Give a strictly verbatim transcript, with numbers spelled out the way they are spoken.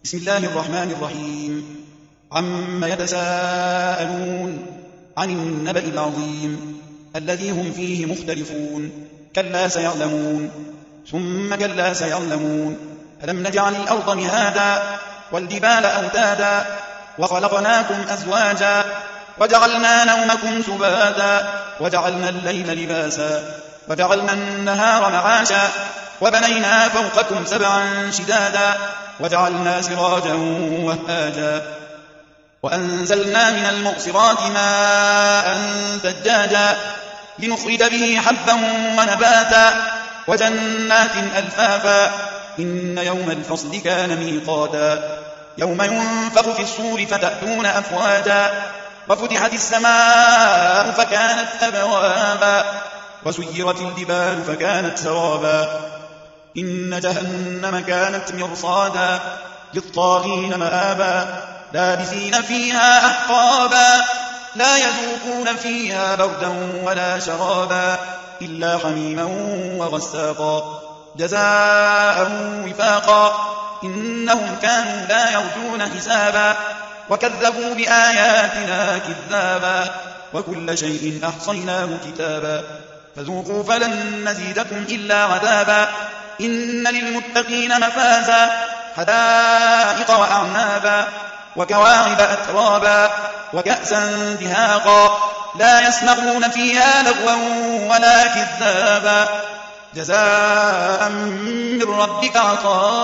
بسم الله الرحمن الرحيم. عم يتساءلون عن النبأ العظيم الذي هم فيه مختلفون. كلا سيعلمون ثم كلا سيعلمون. ألم نجعل الأرض مهادا والجبال أوتادا وخلقناكم أزواجا وجعلنا نومكم سباتا وجعلنا الليل لباسا وجعلنا النهار معاشا وبنينا فوقكم سبعا شدادا وجعلنا سراجا وهاجا وأنزلنا من المعصرات ماء ثجاجا لنخرج به حبا ونباتا وجنات ألفافا إن يوم الفصل كان ميقاتا يوم ينفخ في الصور فتأتون أفواجا وفتحت السماء فكانت أبوابا وسيرت الجبال فكانت سرابا إن جهنم كانت مرصادا للطاغين مآبا لابثين فيها أحقابا لا يذوقون فيها بردا ولا شرابا إلا حميما وغساقا جزاء وفاقا إنهم كانوا لا يرجون حسابا وكذبوا بآياتنا كذابا وكل شيء أحصيناه كتابا فذوقوا فلن نزيدكم إلا عذابا إن للمتقين مفازا حدائق وأعنابا وكواعب أترابا وكأسا دهاقا لا يسمعون فيها لغوا ولا كذابا جزاء من ربك عطاء